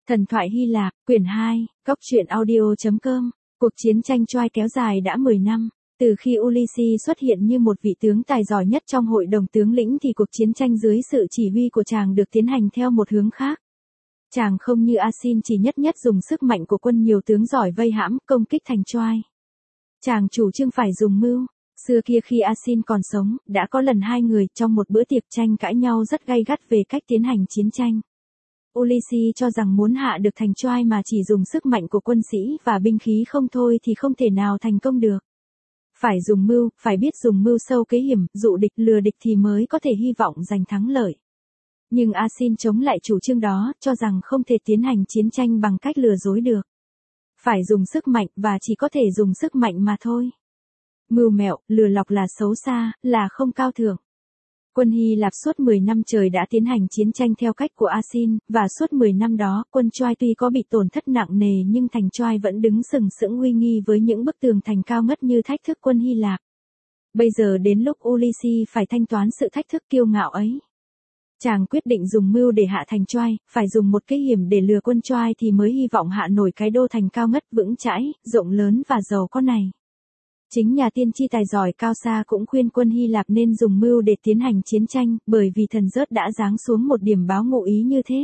Thần thoại Hy Lạp, quyển 2, Cốc truyện audio.com. Cuộc chiến tranh Troy kéo dài đã 10 năm. Từ khi Ulysses xuất hiện như một vị tướng tài giỏi nhất trong hội đồng tướng lĩnh thì cuộc chiến tranh dưới sự chỉ huy của chàng được tiến hành theo một hướng khác. Chàng không như Asin chỉ nhất dùng sức mạnh của quân nhiều tướng giỏi vây hãm, công kích thành Troy. Chàng chủ trương phải dùng mưu. Xưa kia khi Asin còn sống, đã có lần hai người trong một bữa tiệc tranh cãi nhau rất gay gắt về cách tiến hành chiến tranh. Ulysses cho rằng muốn hạ được thành Troy mà chỉ dùng sức mạnh của quân sĩ và binh khí không thôi thì không thể nào thành công được. Phải dùng mưu, phải biết dùng mưu sâu kế hiểm, dụ địch lừa địch thì mới có thể hy vọng giành thắng lợi. Nhưng Asin chống lại chủ trương đó, cho rằng không thể tiến hành chiến tranh bằng cách lừa dối được. Phải dùng sức mạnh và chỉ có thể dùng sức mạnh mà thôi. Mưu mẹo, lừa lọc là xấu xa, là không cao thượng. Quân Hy Lạp suốt 10 năm trời đã tiến hành chiến tranh theo cách của Asin, và suốt 10 năm đó, quân Troy tuy có bị tổn thất nặng nề nhưng thành Troy vẫn đứng sừng sững uy nghi với những bức tường thành cao ngất như thách thức quân Hy Lạp. Bây giờ đến lúc Ulysses phải thanh toán sự thách thức kiêu ngạo ấy. Chàng quyết định dùng mưu để hạ thành Troy, phải dùng một kế hiểm để lừa quân Troy thì mới hy vọng hạ nổi cái đô thành cao ngất vững chãi, rộng lớn và giàu có này. Chính nhà tiên tri tài giỏi Cao Sa cũng khuyên quân Hy Lạp nên dùng mưu để tiến hành chiến tranh, bởi vì thần rớt đã giáng xuống một điểm báo ngụ ý như thế.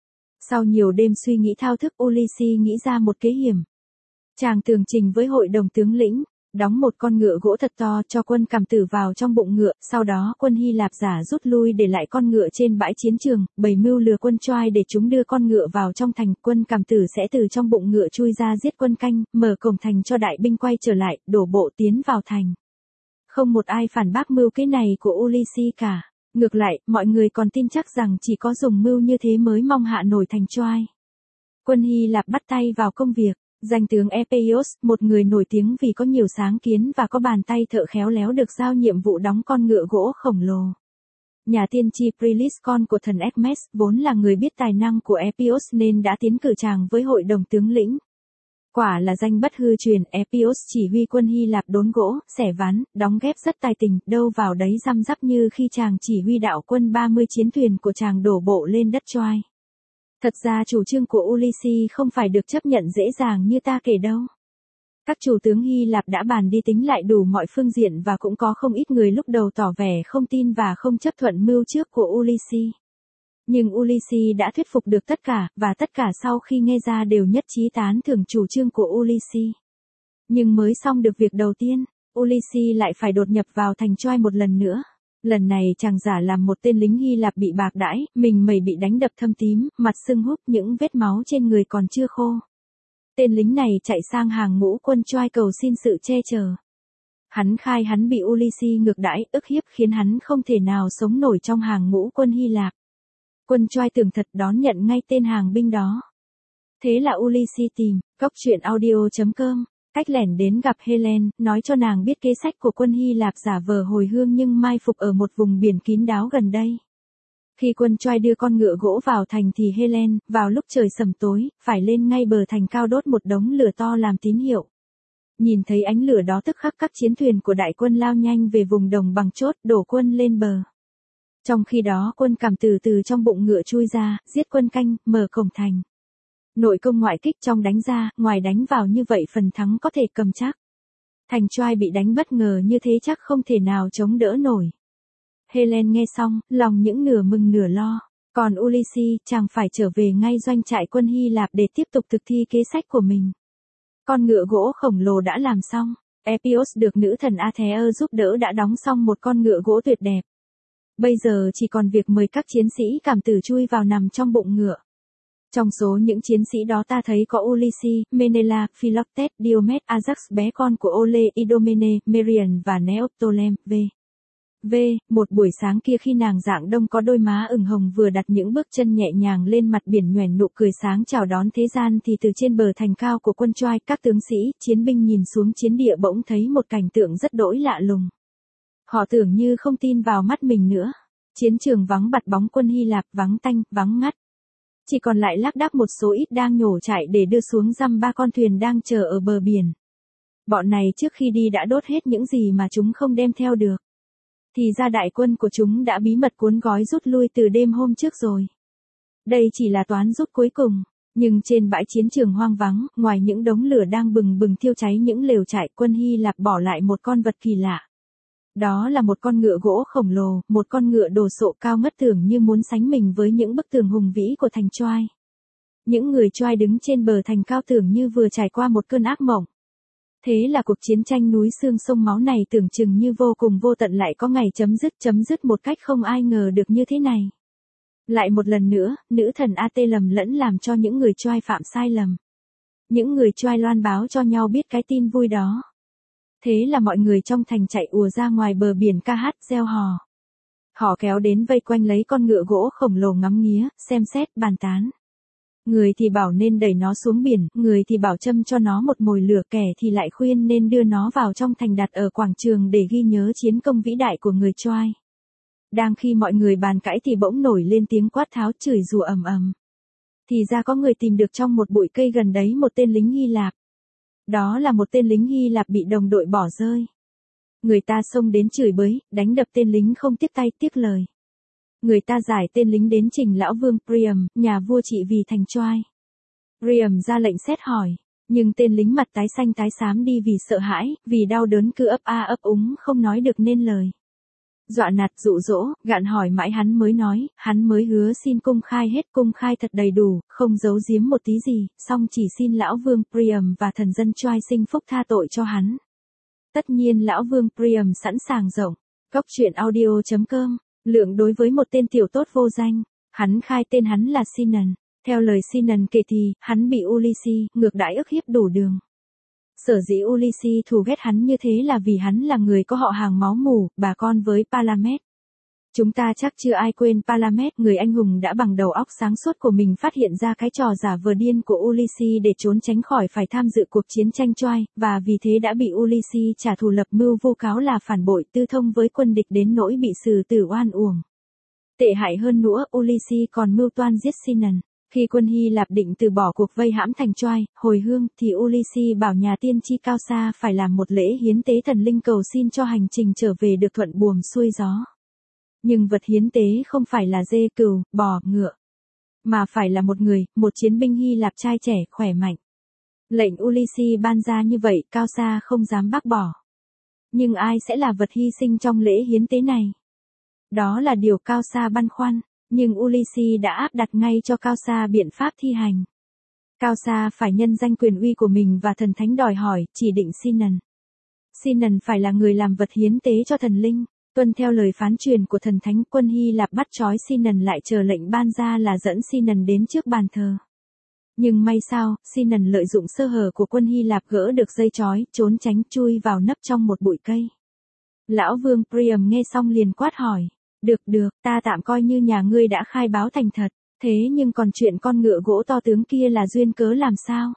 Sau nhiều đêm suy nghĩ thao thức, Ulysses nghĩ ra một kế hiểm. Chàng tường trình với hội đồng tướng lĩnh, đóng một con ngựa gỗ thật to cho quân Cảm Tử vào trong bụng ngựa, sau đó quân Hy Lạp giả rút lui để lại con ngựa trên bãi chiến trường, bày mưu lừa quân Troy để chúng đưa con ngựa vào trong thành, quân Cảm Tử sẽ từ trong bụng ngựa chui ra giết quân canh, mở cổng thành cho đại binh quay trở lại, đổ bộ tiến vào thành. Không một ai phản bác mưu kế này của Ulysses cả, ngược lại, mọi người còn tin chắc rằng chỉ có dùng mưu như thế mới mong hạ nổi thành Troy. Quân Hy Lạp bắt tay vào công việc. Danh tướng Epeios, một người nổi tiếng vì có nhiều sáng kiến và có bàn tay thợ khéo léo được giao nhiệm vụ đóng con ngựa gỗ khổng lồ. Nhà tiên tri Prilis, con của thần Hermes, vốn là người biết tài năng của Epeios nên đã tiến cử chàng với hội đồng tướng lĩnh. Quả là danh bất hư truyền, Epeios chỉ huy quân Hy Lạp đốn gỗ, xẻ ván, đóng ghép rất tài tình, đâu vào đấy răm rắp như khi chàng chỉ huy đạo quân 30 chiến thuyền của chàng đổ bộ lên đất Troy. Thật ra chủ trương của Ulysses không phải được chấp nhận dễ dàng như ta kể đâu. Các chủ tướng Hy Lạp đã bàn đi tính lại đủ mọi phương diện và cũng có không ít người lúc đầu tỏ vẻ không tin và không chấp thuận mưu trước của Ulysses. Nhưng Ulysses đã thuyết phục được tất cả, và tất cả sau khi nghe ra đều nhất trí tán thưởng chủ trương của Ulysses. Nhưng mới xong được việc đầu tiên, Ulysses lại phải đột nhập vào thành Troy một lần nữa. Lần này chàng giả làm một tên lính Hy Lạp bị bạc đãi, mình mẩy bị đánh đập thâm tím, mặt sưng húp, những vết máu trên người còn chưa khô. Tên lính này chạy sang hàng ngũ quân Troy cầu xin sự che chở. Hắn khai hắn bị Ulysses ngược đãi, ức hiếp khiến hắn không thể nào sống nổi trong hàng ngũ quân Hy Lạp. Quân Troy tưởng thật đón nhận ngay tên hàng binh đó. Thế là Ulysses tìm, Cốc truyện audio.com. Cách lẻn đến gặp Helen, nói cho nàng biết kế sách của quân Hy Lạp giả vờ hồi hương nhưng mai phục ở một vùng biển kín đáo gần đây. Khi quân Troy đưa con ngựa gỗ vào thành thì Helen, vào lúc trời sầm tối, phải lên ngay bờ thành cao đốt một đống lửa to làm tín hiệu. Nhìn thấy ánh lửa đó tức khắc các chiến thuyền của đại quân lao nhanh về vùng đồng bằng chốt, đổ quân lên bờ. Trong khi đó quân Cảm Tử từ trong bụng ngựa chui ra, giết quân canh, mở cổng thành. Nội công ngoại kích, trong đánh ra, ngoài đánh vào, như vậy phần thắng có thể cầm chắc. Thành Troy bị đánh bất ngờ như thế chắc không thể nào chống đỡ nổi. Helen nghe xong, lòng những nửa mừng nửa lo. Còn Ulysses, chàng phải trở về ngay doanh trại quân Hy Lạp để tiếp tục thực thi kế sách của mình. Con ngựa gỗ khổng lồ đã làm xong. Epeios được nữ thần Athea giúp đỡ đã đóng xong một con ngựa gỗ tuyệt đẹp. Bây giờ chỉ còn việc mời các chiến sĩ Cảm Tử chui vào nằm trong bụng ngựa. Trong số những chiến sĩ đó ta thấy có Ulysses, Menela, Philoctetes, Diomed, Ajax bé con của Ole, Idomene, Merion và Neoptolem, một buổi sáng kia khi nàng dạng đông có đôi má ửng hồng vừa đặt những bước chân nhẹ nhàng lên mặt biển nhoẻn nụ cười sáng chào đón thế gian thì từ trên bờ thành cao của quân Troy, các tướng sĩ, chiến binh nhìn xuống chiến địa bỗng thấy một cảnh tượng rất đỗi lạ lùng. Họ tưởng như không tin vào mắt mình nữa. Chiến trường vắng bặt bóng quân Hy Lạp, vắng tanh, vắng ngắt. Chỉ còn lại lác đác một số ít đang nhổ chạy để đưa xuống dăm ba con thuyền đang chờ ở bờ biển. Bọn này trước khi đi đã đốt hết những gì mà chúng không đem theo được. Thì ra đại quân của chúng đã bí mật cuốn gói rút lui từ đêm hôm trước rồi. Đây chỉ là toán rút cuối cùng. Nhưng trên bãi chiến trường hoang vắng, ngoài những đống lửa đang bừng bừng thiêu cháy những lều trại, quân Hy Lạp bỏ lại một con vật kỳ lạ. Đó là một con ngựa gỗ khổng lồ, một con ngựa đồ sộ cao ngất tưởng như muốn sánh mình với những bức tường hùng vĩ của thành Troai. Những người Troai đứng trên bờ thành cao tưởng như vừa trải qua một cơn ác mộng. Thế là cuộc chiến tranh núi xương sông máu này tưởng chừng như vô cùng vô tận lại có ngày chấm dứt một cách không ai ngờ được như thế này. Lại một lần nữa, nữ thần Ate lầm lẫn làm cho những người Troai phạm sai lầm. Những người Troai loan báo cho nhau biết cái tin vui đó. Thế là mọi người trong thành chạy ùa ra ngoài bờ biển ca hát reo hò. Họ kéo đến vây quanh lấy con ngựa gỗ khổng lồ ngắm nghía, xem xét, bàn tán. Người thì bảo nên đẩy nó xuống biển, người thì bảo châm cho nó một mồi lửa, kẻ thì lại khuyên nên đưa nó vào trong thành đặt ở quảng trường để ghi nhớ chiến công vĩ đại của người Troai. Đang khi mọi người bàn cãi thì bỗng nổi lên tiếng quát tháo chửi rủa ầm ầm. Thì ra có người tìm được trong một bụi cây gần đấy một tên lính Hy Lạp. Đó là một tên lính Hy Lạp bị đồng đội bỏ rơi. Người ta xông đến chửi bới, đánh đập tên lính không tiếc tay tiếc lời. Người ta giải tên lính đến trình lão vương Priam, nhà vua trị vì thành Troai. Priam ra lệnh xét hỏi, nhưng tên lính mặt tái xanh tái xám đi vì sợ hãi, vì đau đớn cứ ấp a ấp úng không nói được nên lời. Dọa nạt dụ dỗ, gạn hỏi mãi hắn mới nói, hắn mới hứa xin công khai thật đầy đủ, không giấu giếm một tí gì, song chỉ xin lão vương Priam và thần dân Troai sinh phúc tha tội cho hắn. Tất nhiên lão vương Priam sẵn sàng rộng. Cóc truyện audio.com. Lượng đối với một tên tiểu tốt vô danh, hắn khai tên hắn là Sinon. Theo lời Sinon kể thì, hắn bị Ulysses ngược đãi ức hiếp đủ đường. Sở dĩ Ulysses thù ghét hắn như thế là vì hắn là người có họ hàng máu mủ, bà con với Palamed. Chúng ta chắc chưa ai quên Palamed, người anh hùng đã bằng đầu óc sáng suốt của mình phát hiện ra cái trò giả vờ điên của Ulysses để trốn tránh khỏi phải tham dự cuộc chiến tranh Troai, và vì thế đã bị Ulysses trả thù lập mưu vu cáo là phản bội tư thông với quân địch đến nỗi bị xử tử oan uổng. Tệ hại hơn nữa, Ulysses còn mưu toan giết Sinon. Khi quân Hy Lạp định từ bỏ cuộc vây hãm thành Troai, hồi hương, thì Ulysses bảo nhà tiên tri Cao Sa phải làm một lễ hiến tế thần linh cầu xin cho hành trình trở về được thuận buồm xuôi gió. Nhưng vật hiến tế không phải là dê, cừu, bò, ngựa, mà phải là một người, một chiến binh Hy Lạp trai trẻ, khỏe mạnh. Lệnh Ulysses ban ra như vậy, Cao Sa không dám bác bỏ. Nhưng ai sẽ là vật hy sinh trong lễ hiến tế này? Đó là điều Cao Sa băn khoăn, nhưng Ulysses đã áp đặt ngay cho Cao Sa biện pháp thi hành. Cao Sa phải nhân danh quyền uy của mình và thần thánh đòi hỏi, chỉ định Sinon. Sinon phải là người làm vật hiến tế cho thần linh. Tuân theo lời phán truyền của thần thánh, quân Hy Lạp bắt trói Sinon lại chờ lệnh ban ra là dẫn Sinon đến trước bàn thờ. Nhưng may sao, Sinon lợi dụng sơ hở của quân Hy Lạp gỡ được dây trói, trốn tránh chui vào nấp trong một bụi cây. Lão vương Priam nghe xong liền quát hỏi, được, ta tạm coi như nhà ngươi đã khai báo thành thật, thế nhưng còn chuyện con ngựa gỗ to tướng kia là duyên cớ làm sao?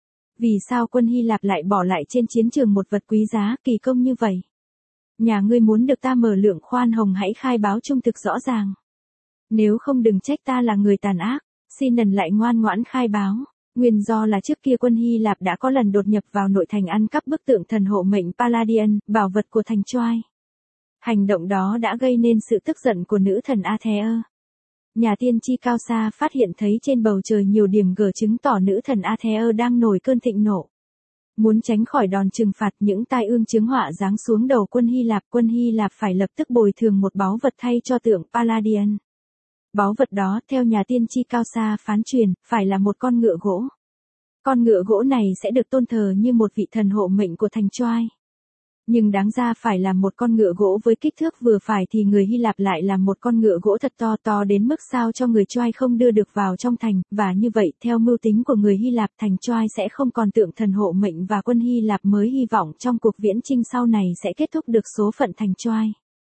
Vì sao quân Hy Lạp lại bỏ lại trên chiến trường một vật quý giá, kỳ công như vậy? Nhà ngươi muốn được ta mở lượng khoan hồng hãy khai báo trung thực rõ ràng. Nếu không đừng trách ta là người tàn ác. Sinon lại ngoan ngoãn khai báo. Nguyên do là trước kia quân Hy Lạp đã có lần đột nhập vào nội thành ăn cắp bức tượng thần hộ mệnh Palladian, bảo vật của thành Troai. Hành động đó đã gây nên sự tức giận của nữ thần Athea. Nhà tiên tri Cao Sa phát hiện thấy trên bầu trời nhiều điểm gở chứng tỏ nữ thần Athea đang nổi cơn thịnh nộ. Muốn tránh khỏi đòn trừng phạt, những tai ương chướng họa giáng xuống đầu quân Hy Lạp phải lập tức bồi thường một báu vật thay cho tượng Palladian. Báu vật đó, theo nhà tiên tri Cao Sa phán truyền, phải là một con ngựa gỗ. Con ngựa gỗ này sẽ được tôn thờ như một vị thần hộ mệnh của thành Troai. Nhưng đáng ra phải là một con ngựa gỗ với kích thước vừa phải thì người Hy Lạp lại làm một con ngựa gỗ thật to đến mức sao cho người Troai không đưa được vào trong thành, và như vậy theo mưu tính của người Hy Lạp thành Troai sẽ không còn tượng thần hộ mệnh và quân Hy Lạp mới hy vọng trong cuộc viễn chinh sau này sẽ kết thúc được số phận thành Troai.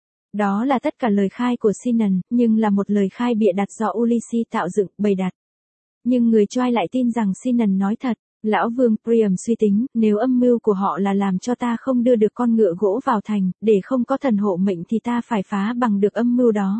Đó là tất cả lời khai của Sinon, nhưng là một lời khai bịa đặt do Ulysses tạo dựng, bày đặt. Nhưng người Troai lại tin rằng Sinon nói thật. Lão vương Priam suy tính, nếu âm mưu của họ là làm cho ta không đưa được con ngựa gỗ vào thành, để không có thần hộ mệnh thì ta phải phá bằng được âm mưu đó.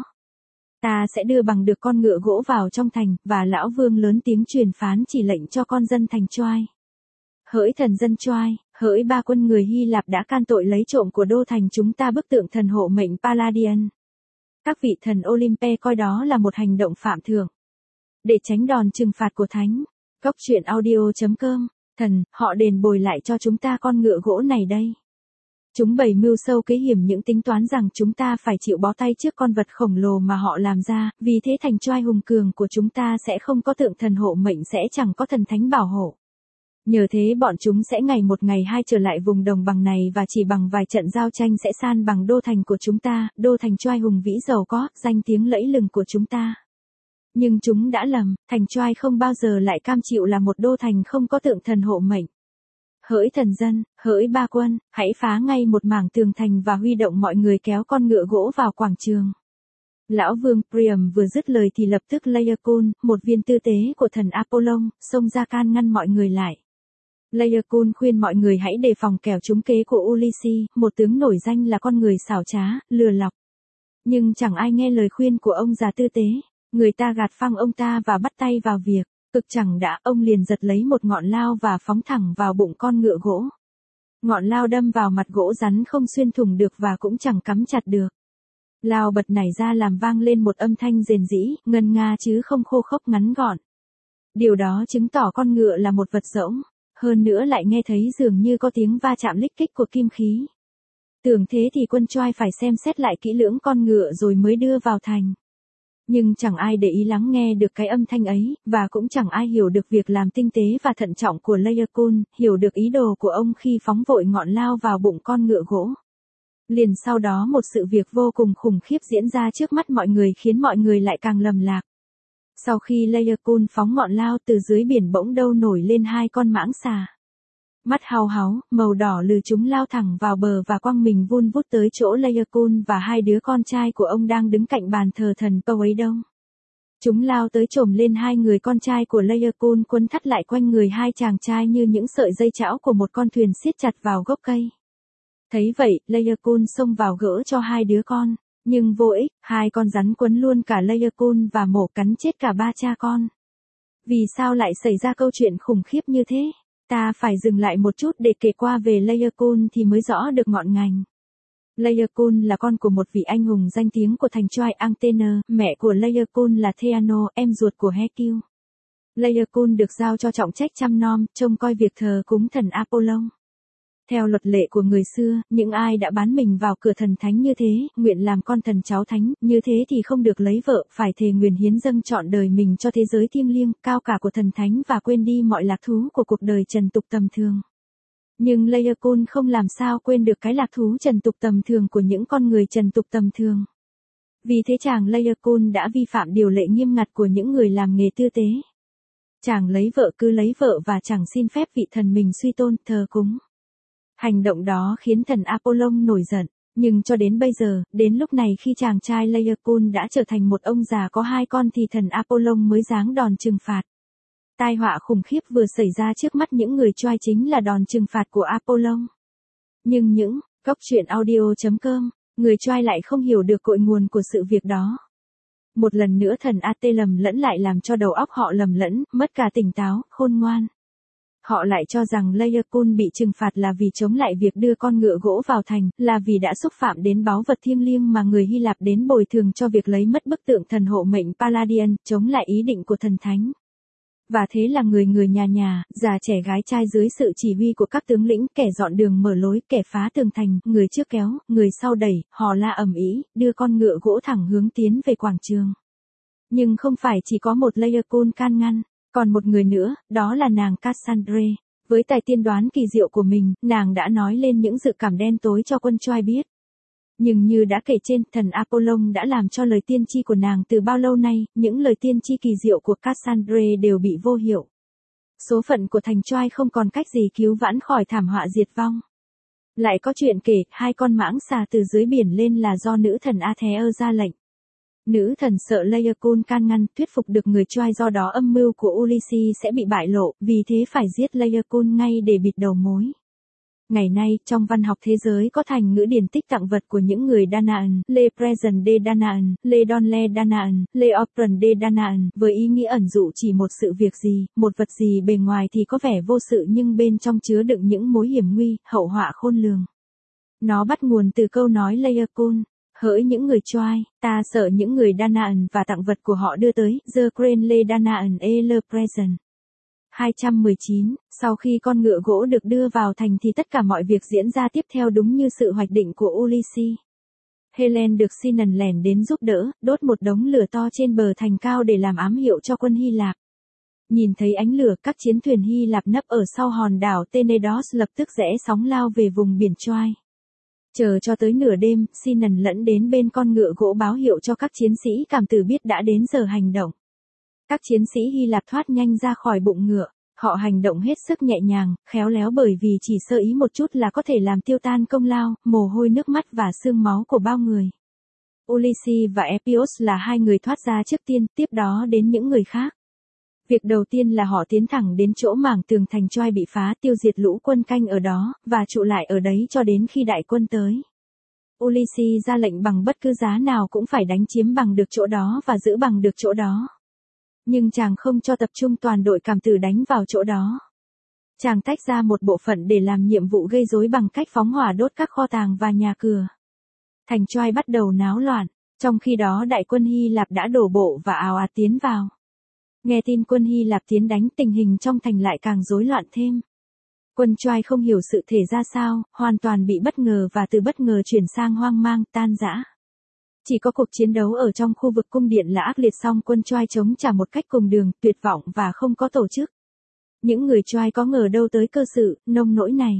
Ta sẽ đưa bằng được con ngựa gỗ vào trong thành, và lão vương lớn tiếng truyền phán chỉ lệnh cho con dân thành Troai. Hỡi thần dân Troai, hỡi ba quân người Hy Lạp đã can tội lấy trộm của đô thành chúng ta bức tượng thần hộ mệnh Palladian. Các vị thần Olympe coi đó là một hành động phạm thượng. Để tránh đòn trừng phạt của thánh Cóc truyện audio.com, thần, họ đền bồi lại cho chúng ta con ngựa gỗ này đây. Chúng bày mưu sâu kế hiểm những tính toán rằng chúng ta phải chịu bó tay trước con vật khổng lồ mà họ làm ra, vì thế thành trai hùng cường của chúng ta sẽ không có tượng thần hộ mệnh, sẽ chẳng có thần thánh bảo hộ. Nhờ thế bọn chúng sẽ ngày một ngày hai trở lại vùng đồng bằng này và chỉ bằng vài trận giao tranh sẽ san bằng đô thành của chúng ta, đô thành trai hùng vĩ giàu có, danh tiếng lẫy lừng của chúng ta. Nhưng chúng đã lầm, thành trai không bao giờ lại cam chịu là một đô thành không có tượng thần hộ mệnh. Hỡi thần dân, hỡi ba quân, hãy phá ngay một mảng tường thành và huy động mọi người kéo con ngựa gỗ vào quảng trường. Lão vương Priam vừa dứt lời thì lập tức Laocoon, một viên tư tế của thần Apollon, xông ra can ngăn mọi người lại. Laocoon khuyên mọi người hãy đề phòng kẻo trúng kế của Ulysses, một tướng nổi danh là con người xảo trá, lừa lọc. Nhưng chẳng ai nghe lời khuyên của ông già tư tế, người ta gạt phăng ông ta và bắt tay vào việc. Cực chẳng đã, ông liền giật lấy một ngọn lao và phóng thẳng vào bụng con ngựa gỗ. Ngọn lao đâm vào mặt gỗ rắn không xuyên thủng được và cũng chẳng cắm chặt được. Lao bật nảy ra làm vang lên một âm thanh rền rĩ, ngân nga chứ không khô khốc ngắn gọn. Điều đó chứng tỏ con ngựa là một vật rỗng, hơn nữa lại nghe thấy dường như có tiếng va chạm lích kích của kim khí. Tưởng thế thì quân Troy phải xem xét lại kỹ lưỡng con ngựa rồi mới đưa vào thành. Nhưng chẳng ai để ý lắng nghe được cái âm thanh ấy, và cũng chẳng ai hiểu được việc làm tinh tế và thận trọng của Laocoon, hiểu được ý đồ của ông khi phóng vội ngọn lao vào bụng con ngựa gỗ. Liền sau đó một sự việc vô cùng khủng khiếp diễn ra trước mắt mọi người khiến mọi người lại càng lầm lạc. Sau khi Laocoon phóng ngọn lao từ dưới biển bỗng đâu nổi lên hai con mãng xà. Mắt hau háu, màu đỏ lừ chúng lao thẳng vào bờ và quăng mình vun vút tới chỗ Laocoon và hai đứa con trai của ông đang đứng cạnh bàn thờ thần Poseidon. Chúng lao tới chồm lên hai người con trai của Laocoon quấn thắt lại quanh người hai chàng trai như những sợi dây chảo của một con thuyền siết chặt vào gốc cây. Thấy vậy, Laocoon xông vào gỡ cho hai đứa con, nhưng vô ích, hai con rắn quấn luôn cả Laocoon và mổ cắn chết cả ba cha con. Vì sao lại xảy ra câu chuyện khủng khiếp như thế? Ta phải dừng lại một chút để kể qua về Laocoon thì mới rõ được ngọn ngành. Laocoon là con của một vị anh hùng danh tiếng của thành Troy Antenor, mẹ của Laocoon là Theano, em ruột của Hercules. Laocoon được giao cho trọng trách chăm nom, trông coi việc thờ cúng thần Apollon. Theo luật lệ của người xưa, những ai đã bán mình vào cửa thần thánh như thế, nguyện làm con thần cháu thánh, như thế thì không được lấy vợ, phải thề nguyền hiến dâng trọn đời mình cho thế giới thiêng liêng, cao cả của thần thánh và quên đi mọi lạc thú của cuộc đời trần tục tầm thường. Nhưng Laocoon không làm sao quên được cái lạc thú trần tục tầm thường của những con người trần tục tầm thường. Vì thế chàng Laocoon đã vi phạm điều lệ nghiêm ngặt của những người làm nghề tư tế. Chàng lấy vợ cứ lấy vợ và chẳng xin phép vị thần mình suy tôn, thờ cúng. Hành động đó khiến thần Apollon nổi giận, nhưng cho đến bây giờ, đến lúc này khi chàng trai Laocoon đã trở thành một ông già có hai con thì thần Apollon mới giáng đòn trừng phạt. Tai họa khủng khiếp vừa xảy ra trước mắt những người Troy chính là đòn trừng phạt của Apollon. Nhưng những Cóc truyện audio.com, người Troy lại không hiểu được cội nguồn của sự việc đó. Một lần nữa thần Ate lầm lẫn lại làm cho đầu óc họ lầm lẫn, mất cả tỉnh táo, khôn ngoan. Họ lại cho rằng Laocoon bị trừng phạt là vì chống lại việc đưa con ngựa gỗ vào thành, là vì đã xúc phạm đến báu vật thiêng liêng mà người Hy Lạp đến bồi thường cho việc lấy mất bức tượng thần hộ mệnh Palladian, chống lại ý định của thần thánh. Và thế là người nhà, già trẻ gái trai dưới sự chỉ huy của các tướng lĩnh, kẻ dọn đường mở lối, kẻ phá tường thành, người trước kéo, người sau đẩy, hò la ầm ĩ, đưa con ngựa gỗ thẳng hướng tiến về quảng trường. Nhưng không phải chỉ có một Laocoon can ngăn. Còn một người nữa, đó là nàng Cassandra. Với tài tiên đoán kỳ diệu của mình, nàng đã nói lên những dự cảm đen tối cho quân Troy biết. Nhưng như đã kể trên, thần Apollon đã làm cho lời tiên tri của nàng từ bao lâu nay, những lời tiên tri kỳ diệu của Cassandra đều bị vô hiệu. Số phận của thành Troy không còn cách gì cứu vãn khỏi thảm họa diệt vong. Lại có chuyện kể, hai con mãng xà từ dưới biển lên là do nữ thần Athea ra lệnh. Nữ thần sợ Laocoon can ngăn, thuyết phục được người Troy, do đó âm mưu của Ulysses sẽ bị bại lộ, vì thế phải giết Laocoon ngay để bịt đầu mối. Ngày nay, trong văn học thế giới có thành ngữ điển tích tặng vật của những người Danaan, Le Present de Danaan, Le Donle Danaan, Le Open de Danaan, với ý nghĩa ẩn dụ chỉ một sự việc gì, một vật gì bề ngoài thì có vẻ vô sự nhưng bên trong chứa đựng những mối hiểm nguy, hậu họa khôn lường. Nó bắt nguồn từ câu nói Laocoon. Hỡi những người Troy, ta sợ những người Danaan và tặng vật của họ đưa tới, The Crane Le Danaan et le Present. 219, sau khi con ngựa gỗ được đưa vào thành thì tất cả mọi việc diễn ra tiếp theo đúng như sự hoạch định của Ulysses. Helen được Sinon lẻn đến giúp đỡ, đốt một đống lửa to trên bờ thành cao để làm ám hiệu cho quân Hy Lạp. Nhìn thấy ánh lửa, các chiến thuyền Hy Lạp nấp ở sau hòn đảo Tenedos lập tức rẽ sóng lao về vùng biển Troy. Chờ cho tới nửa đêm, Sinon lẫn đến bên con ngựa gỗ báo hiệu cho các chiến sĩ cảm tử biết đã đến giờ hành động. Các chiến sĩ Hy Lạp thoát nhanh ra khỏi bụng ngựa, họ hành động hết sức nhẹ nhàng, khéo léo bởi vì chỉ sơ ý một chút là có thể làm tiêu tan công lao, mồ hôi nước mắt và xương máu của bao người. Ulysses và Epeios là hai người thoát ra trước tiên, tiếp đó đến những người khác. Việc đầu tiên là họ tiến thẳng đến chỗ mảng tường thành Troy bị phá, tiêu diệt lũ quân canh ở đó, và trụ lại ở đấy cho đến khi đại quân tới. Ulysses ra lệnh bằng bất cứ giá nào cũng phải đánh chiếm bằng được chỗ đó và giữ bằng được chỗ đó. Nhưng chàng không cho tập trung toàn đội cảm tử đánh vào chỗ đó. Chàng tách ra một bộ phận để làm nhiệm vụ gây rối bằng cách phóng hỏa đốt các kho tàng và nhà cửa. Thành Troy bắt đầu náo loạn, trong khi đó đại quân Hy Lạp đã đổ bộ và ào ạt tiến vào. Nghe tin quân Hy Lạp tiến đánh, tình hình trong thành lại càng rối loạn thêm. Quân Troy không hiểu sự thể ra sao, hoàn toàn bị bất ngờ và từ bất ngờ chuyển sang hoang mang, tan rã. Chỉ có cuộc chiến đấu ở trong khu vực cung điện là ác liệt, song quân Troy chống trả một cách cùng đường, tuyệt vọng và không có tổ chức. Những người Troy có ngờ đâu tới cơ sự nông nỗi này.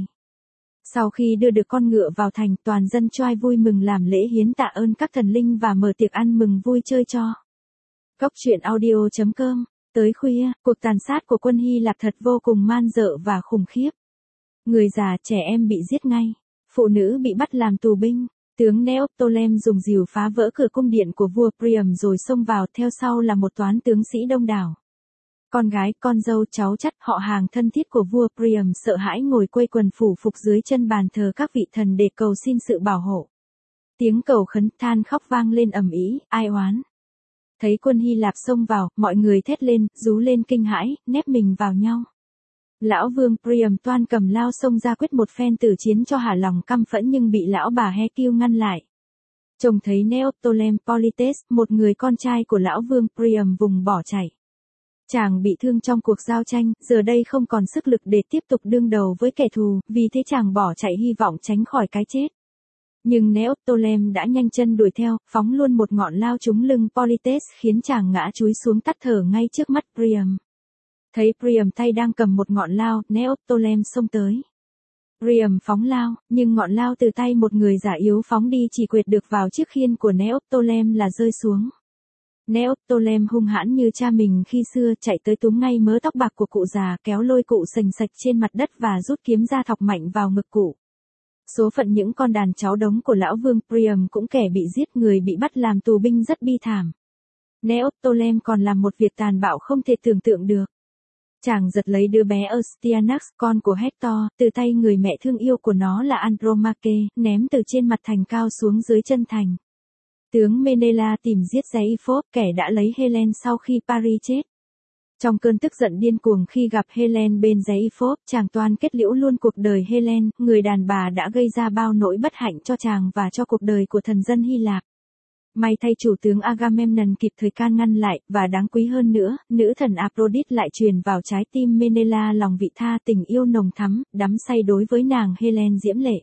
Sau khi đưa được con ngựa vào thành, toàn dân Troy vui mừng làm lễ hiến tạ ơn các thần linh và mở tiệc ăn mừng vui chơi cho. Góc truyện audio.com. Tới khuya, cuộc tàn sát của quân Hy Lạp thật vô cùng man dợ và khủng khiếp. Người già trẻ em bị giết ngay, phụ nữ bị bắt làm tù binh. Tướng Neoptolem dùng rìu phá vỡ cửa cung điện của vua Priam rồi xông vào, theo sau là một toán tướng sĩ đông đảo. Con gái, con dâu, cháu chắt, họ hàng thân thiết của vua Priam sợ hãi ngồi quây quần phủ phục dưới chân bàn thờ các vị thần để cầu xin sự bảo hộ. Tiếng cầu khấn than khóc vang lên ầm ĩ, ai oán. Thấy quân Hy Lạp xông vào, mọi người thét lên, rú lên kinh hãi, nép mình vào nhau. Lão vương Priam toan cầm lao xông ra quyết một phen tử chiến cho hả lòng căm phẫn, nhưng bị lão bà Hercule ngăn lại. Trông thấy Neoptolem Polites, một người con trai của lão vương Priam vùng bỏ chạy. Chàng bị thương trong cuộc giao tranh, giờ đây không còn sức lực để tiếp tục đương đầu với kẻ thù, vì thế chàng bỏ chạy hy vọng tránh khỏi cái chết. Nhưng Neoptolem đã nhanh chân đuổi theo, phóng luôn một ngọn lao trúng lưng Polites khiến chàng ngã chúi xuống tắt thở ngay trước mắt Priam. Thấy Priam tay đang cầm một ngọn lao, Neoptolem xông tới. Priam phóng lao, nhưng ngọn lao từ tay một người già yếu phóng đi chỉ quệt được vào chiếc khiên của Neoptolem là rơi xuống. Neoptolem hung hãn như cha mình khi xưa, chạy tới túm ngay mớ tóc bạc của cụ già, kéo lôi cụ sành sạch trên mặt đất và rút kiếm ra thọc mạnh vào ngực cụ. Số phận những con đàn cháu đống của lão vương Priam cũng kẻ bị giết, người bị bắt làm tù binh rất bi thảm. Neoptolem còn làm một việc tàn bạo không thể tưởng tượng được. Chàng giật lấy đứa bé Astyanax, con của Hector, từ tay người mẹ thương yêu của nó là Andromache, ném từ trên mặt thành cao xuống dưới chân thành. Tướng Menela tìm giết Deiphobos, kẻ đã lấy Helen sau khi Paris chết. Trong cơn tức giận điên cuồng khi gặp Helen bên Deiphobos, chàng toan kết liễu luôn cuộc đời Helen, người đàn bà đã gây ra bao nỗi bất hạnh cho chàng và cho cuộc đời của thần dân Hy Lạp. May thay chủ tướng Agamemnon kịp thời can ngăn lại, và đáng quý hơn nữa, nữ thần Aphrodite lại truyền vào trái tim Menela lòng vị tha, tình yêu nồng thắm, đắm say đối với nàng Helen diễm lệ.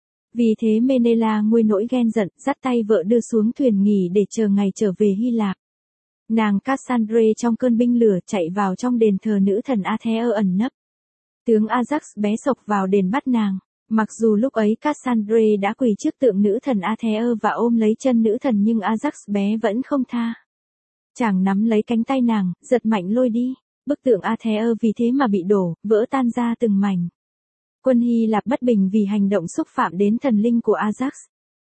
Vì thế Menela nguôi nỗi ghen giận, dắt tay vợ đưa xuống thuyền nghỉ để chờ ngày trở về Hy Lạp. Nàng Cassandre trong cơn binh lửa chạy vào trong đền thờ nữ thần Athena ẩn nấp. Tướng Ajax bé sộc vào đền bắt nàng. Mặc dù lúc ấy Cassandre đã quỳ trước tượng nữ thần Athena và ôm lấy chân nữ thần, nhưng Ajax bé vẫn không tha. Chàng nắm lấy cánh tay nàng, giật mạnh lôi đi. Bức tượng Athena vì thế mà bị đổ, vỡ tan ra từng mảnh. Quân Hy Lạp bất bình vì hành động xúc phạm đến thần linh của Ajax.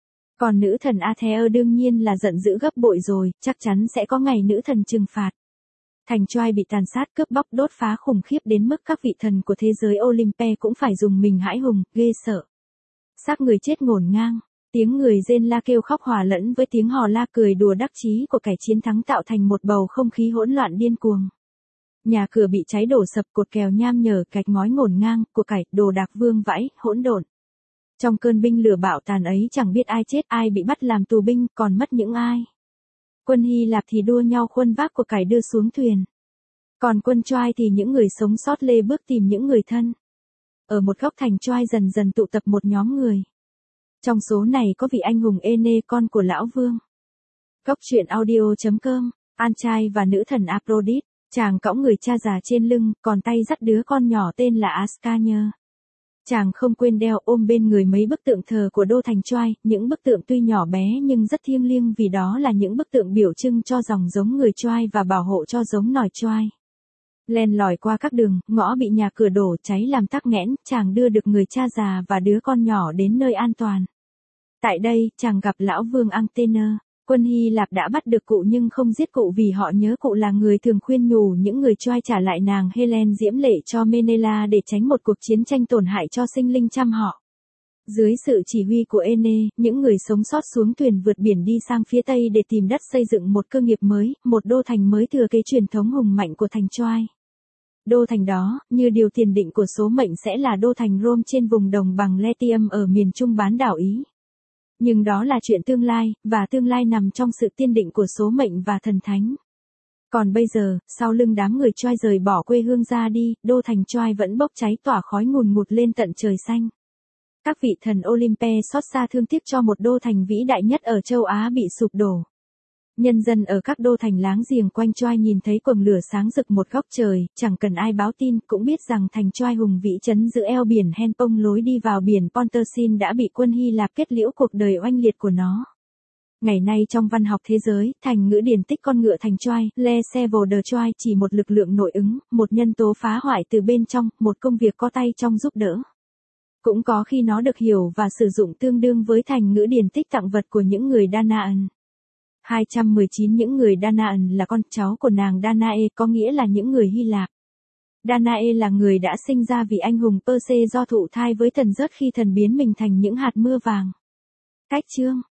Còn nữ thần Athena đương nhiên là giận dữ gấp bội rồi, chắc chắn sẽ có ngày nữ thần trừng phạt. Thành Troy bị tàn sát, cướp bóc, đốt phá khủng khiếp đến mức các vị thần của thế giới Olympe cũng phải dùng mình hãi hùng, ghê sợ. Xác người chết ngổn ngang, tiếng người rên la kêu khóc hòa lẫn với tiếng hò la cười đùa đắc chí của kẻ chiến thắng tạo thành một bầu không khí hỗn loạn điên cuồng. Nhà cửa bị cháy đổ sập, cột kèo nham nhở, gạch ngói ngổn ngang, của cải, đồ đạc vương vãi, hỗn độn. Trong cơn binh lửa bạo tàn ấy chẳng biết ai chết, ai bị bắt làm tù binh, còn mất những ai. Quân Hy Lạp thì đua nhau khuân vác của cải đưa xuống thuyền. Còn quân Troai thì những người sống sót lê bước tìm những người thân. Ở một góc thành Troai dần dần tụ tập một nhóm người. Trong số này có vị anh hùng Ene con của lão vương. Góc truyện audio.com, An trai và nữ thần Aphrodite, chàng cõng người cha già trên lưng, còn tay dắt đứa con nhỏ tên là Ascanius. Chàng không quên đeo ôm bên người mấy bức tượng thờ của đô thành Troai, những bức tượng tuy nhỏ bé nhưng rất thiêng liêng vì đó là những bức tượng biểu trưng cho dòng giống người Troai và bảo hộ cho giống nòi Troai. Len lỏi qua các đường, ngõ bị nhà cửa đổ cháy làm tắc nghẽn, chàng đưa được người cha già và đứa con nhỏ đến nơi an toàn. Tại đây, chàng gặp lão vương Antenor. Quân Hy Lạp đã bắt được cụ nhưng không giết cụ vì họ nhớ cụ là người thường khuyên nhủ những người Troai trả lại nàng Helen diễm lệ cho Menela để tránh một cuộc chiến tranh tổn hại cho sinh linh trăm họ. Dưới sự chỉ huy của Ene, những người sống sót xuống thuyền vượt biển đi sang phía Tây để tìm đất xây dựng một cơ nghiệp mới, một đô thành mới thừa kế truyền thống hùng mạnh của thành Troai. Đô thành đó, như điều tiền định của số mệnh sẽ là đô thành Rome trên vùng đồng bằng Latium ở miền Trung bán đảo Ý. Nhưng đó là chuyện tương lai, và tương lai nằm trong sự tiên định của số mệnh và thần thánh. Còn bây giờ, sau lưng đám người Troai rời bỏ quê hương ra đi, đô thành Troai vẫn bốc cháy tỏa khói ngùn ngụt lên tận trời xanh. Các vị thần Olympe xót xa thương tiếc cho một đô thành vĩ đại nhất ở châu Á bị sụp đổ. Nhân dân ở các đô thành láng giềng quanh Troai nhìn thấy quầng lửa sáng rực một góc trời, chẳng cần ai báo tin cũng biết rằng thành Troai hùng vĩ trấn giữa eo biển Hellespont lối đi vào biển Pontmercy đã bị quân Hy Lạp kết liễu cuộc đời oanh liệt của nó. Ngày nay trong văn học thế giới, thành ngữ điển tích con ngựa thành Troai, Le Cheval de Troie chỉ một lực lượng nội ứng, một nhân tố phá hoại từ bên trong, một công việc có tay trong giúp đỡ. Cũng có khi nó được hiểu và sử dụng tương đương với thành ngữ điển tích tặng vật của những người Danaan. 219 những người Danaan là con cháu của nàng Danae, có nghĩa là những người Hy Lạp. Danae là người đã sinh ra vì anh hùng Perse do thụ thai với thần Zeus khi thần biến mình thành những hạt mưa vàng. Cách chương